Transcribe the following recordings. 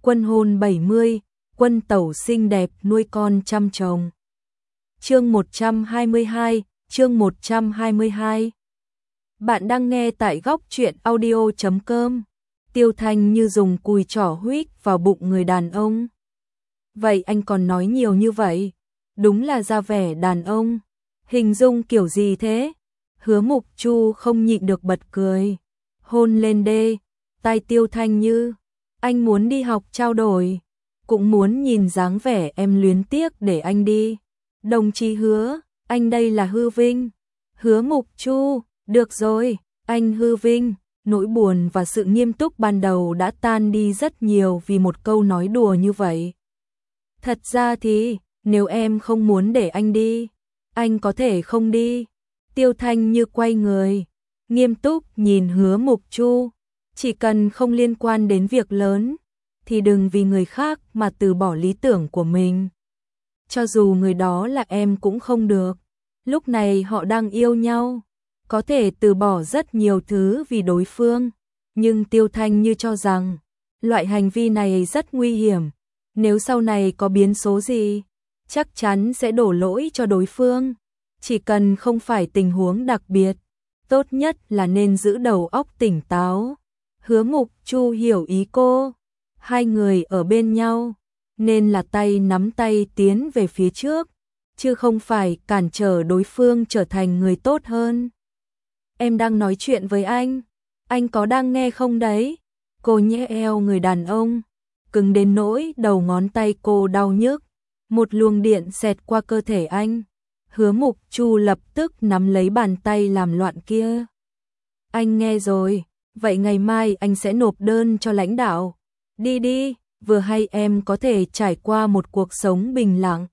Quân hôn 70, quân tẩu xinh đẹp nuôi con chăm chồng. Chương 122, chương 122. Bạn đang nghe tại góc truyện audio.com. Tiêu Thanh như dùng cùi trỏ huých vào bụng người đàn ông. Vậy anh còn nói nhiều như vậy? Đúng là ra vẻ đàn ông. Hình dung kiểu gì thế? Hứa Mục Chu không nhịn được bật cười. Hôn lên đê, tai Tiêu Thanh Như. Anh muốn đi học trao đổi, cũng muốn nhìn dáng vẻ em luyến tiếc để anh đi. Đồng chí Hứa, anh đây là Hư Vinh. Hứa Mục Chu, được rồi, anh Hư Vinh. Nỗi buồn và sự nghiêm túc ban đầu đã tan đi rất nhiều vì một câu nói đùa như vậy. Thật ra thì, nếu em không muốn để anh đi, anh có thể không đi. Tiêu Thanh Như quay người, nghiêm túc nhìn Hứa Mục Chu. Chỉ cần không liên quan đến việc lớn, thì đừng vì người khác mà từ bỏ lý tưởng của mình. Cho dù người đó là em cũng không được. Lúc này họ đang yêu nhau, có thể từ bỏ rất nhiều thứ vì đối phương. Nhưng Tiêu Thanh Như cho rằng, loại hành vi này rất nguy hiểm. Nếu sau này có biến số gì, chắc chắn sẽ đổ lỗi cho đối phương. Chỉ cần không phải tình huống đặc biệt, tốt nhất là nên giữ đầu óc tỉnh táo. Hứa Mục Chu hiểu ý cô. Hai người ở bên nhau, nên là tay nắm tay tiến về phía trước, chứ không phải cản trở đối phương trở thành người tốt hơn. Em đang nói chuyện với anh có đang nghe không đấy? Cô nhẹ eo người đàn ông, cứng đến nỗi đầu ngón tay cô đau nhức. Một luồng điện xẹt qua cơ thể anh. Hứa Mục Chu lập tức nắm lấy bàn tay làm loạn kia. Anh nghe rồi. Vậy ngày mai anh sẽ nộp đơn cho lãnh đạo. Đi đi, vừa hay em có thể trải qua một cuộc sống bình lặng.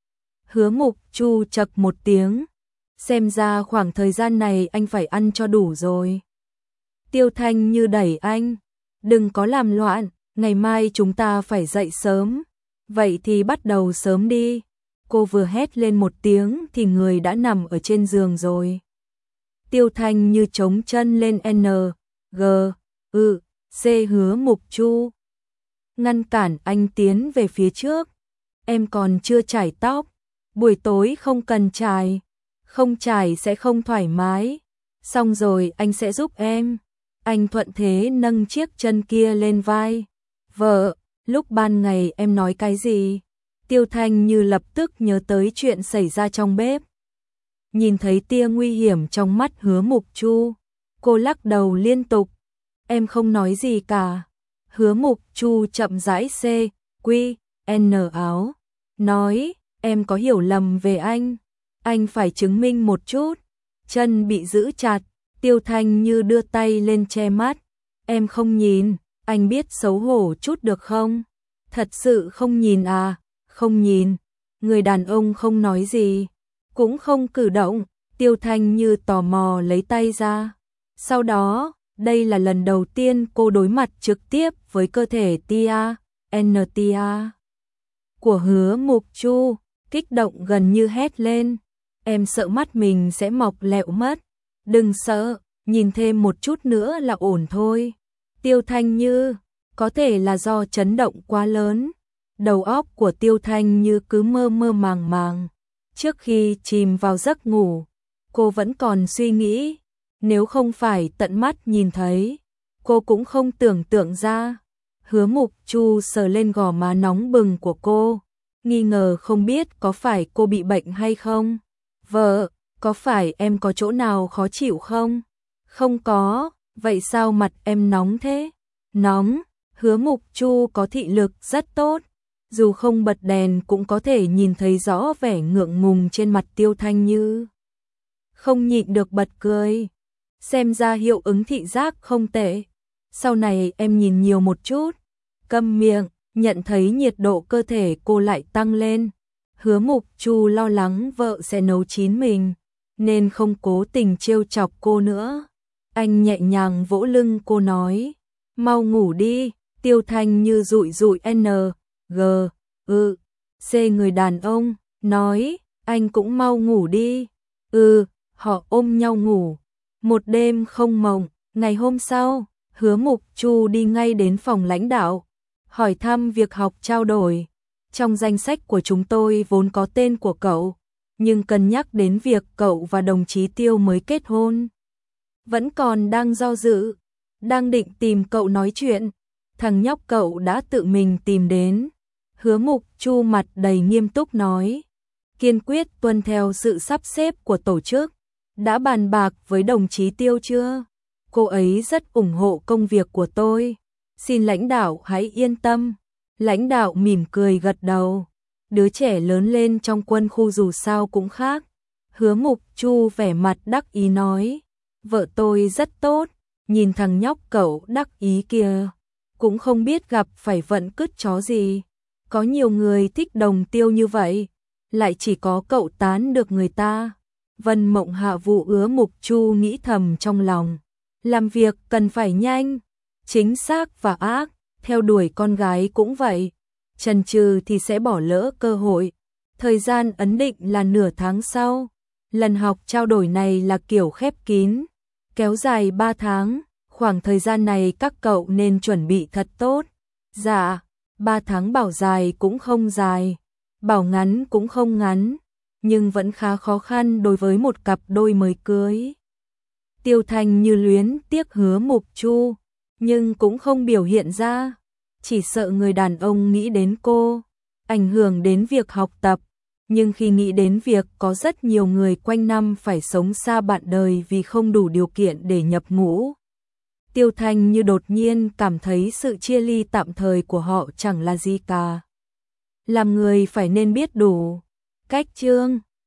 Hứa Mục Chu chậc một tiếng. Xem ra khoảng thời gian này anh phải ăn cho đủ rồi. Tiêu Thanh Như đẩy anh. Đừng có làm loạn, ngày mai chúng ta phải dậy sớm. Vậy thì bắt đầu sớm đi. Cô vừa hét lên một tiếng thì người đã nằm ở trên giường rồi. Tiêu Thanh Như chống chân lên N. G, C Hứa Mục Chu. Ngăn cản anh tiến về phía trước. Em còn chưa chải tóc. Buổi tối không cần chải. Không chải sẽ không thoải mái. Xong rồi anh sẽ giúp em. Anh thuận thế nâng chiếc chân kia lên vai. Vợ, lúc ban ngày em nói cái gì? Tiêu Thanh Như lập tức nhớ tới chuyện xảy ra trong bếp. Nhìn thấy tia nguy hiểm trong mắt Hứa Mục Chu, cô lắc đầu liên tục. Em không nói gì cả. Hứa Mục Chu chậm rãi N áo. Nói, em có hiểu lầm về anh phải chứng minh một chút. Chân bị giữ chặt, Tiêu Thanh Như đưa tay lên che mắt. Em không nhìn, anh biết xấu hổ chút được không? Thật sự không nhìn à? Không nhìn. Người đàn ông không nói gì, cũng không cử động. Tiêu Thanh Như tò mò lấy tay ra. Sau đó, đây là lần đầu tiên cô đối mặt trực tiếp với cơ thể tia của Hứa Mục Chu, kích động gần như hét lên. Em sợ mắt mình sẽ mọc lẹo mất. Đừng sợ, nhìn thêm một chút nữa là ổn thôi. Tiêu Thanh Như, có thể là do chấn động quá lớn. Đầu óc của Tiêu Thanh Như cứ mơ mơ màng màng. Trước khi chìm vào giấc ngủ, cô vẫn còn suy nghĩ. Nếu không phải tận mắt nhìn thấy, cô cũng không tưởng tượng ra. Hứa Mục Chu sờ lên gò má nóng bừng của cô, nghi ngờ không biết có phải cô bị bệnh hay không. Vợ, có phải em có chỗ nào khó chịu không? Không có, vậy sao mặt em nóng thế? Nóng, Hứa Mục Chu có thị lực rất tốt. Dù không bật đèn cũng có thể nhìn thấy rõ vẻ ngượng ngùng trên mặt Tiêu Thanh Như. Không nhịn được bật cười. Xem ra hiệu ứng thị giác không tệ. Sau này em nhìn nhiều một chút. Câm miệng, nhận thấy nhiệt độ cơ thể cô lại tăng lên. Hứa Mục Chu lo lắng vợ sẽ nấu chín mình, nên không cố tình trêu chọc cô nữa. Anh nhẹ nhàng vỗ lưng cô nói. Mau ngủ đi. Tiêu Thanh Như dụi dụi N, G, C người đàn ông, nói. Anh cũng mau ngủ đi. Họ ôm nhau ngủ. Một đêm không mộng. Ngày hôm sau, Hứa Mục Chu đi ngay đến phòng lãnh đạo. hỏi thăm việc học trao đổi. Trong danh sách của chúng tôi vốn có tên của cậu, nhưng cân nhắc đến việc cậu và đồng chí Tiêu mới kết hôn, vẫn còn đang do dự, đang định tìm cậu nói chuyện, thằng nhóc cậu đã tự mình tìm đến. Hứa Mục Chu mặt đầy nghiêm túc nói, kiên quyết tuân theo sự sắp xếp của tổ chức. Đã bàn bạc với đồng chí Tiêu chưa? Cô ấy rất ủng hộ công việc của tôi. Xin lãnh đạo hãy yên tâm. Lãnh đạo mỉm cười gật đầu. Đứa trẻ lớn lên trong quân khu dù sao cũng khác. Hứa Mục Chu vẻ mặt đắc ý nói, vợ tôi rất tốt, nhìn thằng nhóc cậu đắc ý kìa, cũng không biết gặp phải vận cứt chó gì. Có nhiều người thích đồng Tiêu như vậy, lại chỉ có cậu tán được người ta. Vân Mộng Hạ vụ Hứa Mục Chu nghĩ thầm trong lòng, làm việc cần phải nhanh, chính xác và ác, theo đuổi con gái cũng vậy, chần chừ thì sẽ bỏ lỡ cơ hội. Thời gian ấn định là nửa tháng sau, lần học trao đổi này là kiểu khép kín, kéo dài 3 tháng, khoảng thời gian này các cậu nên chuẩn bị thật tốt. Dạ, 3 tháng bảo dài cũng không dài, bảo ngắn cũng không ngắn, nhưng vẫn khá khó khăn đối với một cặp đôi mới cưới. Tiêu Thanh như luyến tiếc Hứa Mục Chu, nhưng cũng không biểu hiện ra, chỉ sợ người đàn ông nghĩ đến cô, ảnh hưởng đến việc học tập, nhưng khi nghĩ đến việc có rất nhiều người quanh năm phải sống xa bạn đời vì không đủ điều kiện để nhập ngũ, Tiêu Thanh như đột nhiên cảm thấy sự chia ly tạm thời của họ chẳng là gì cả. Làm người phải nên biết đủ cách chương.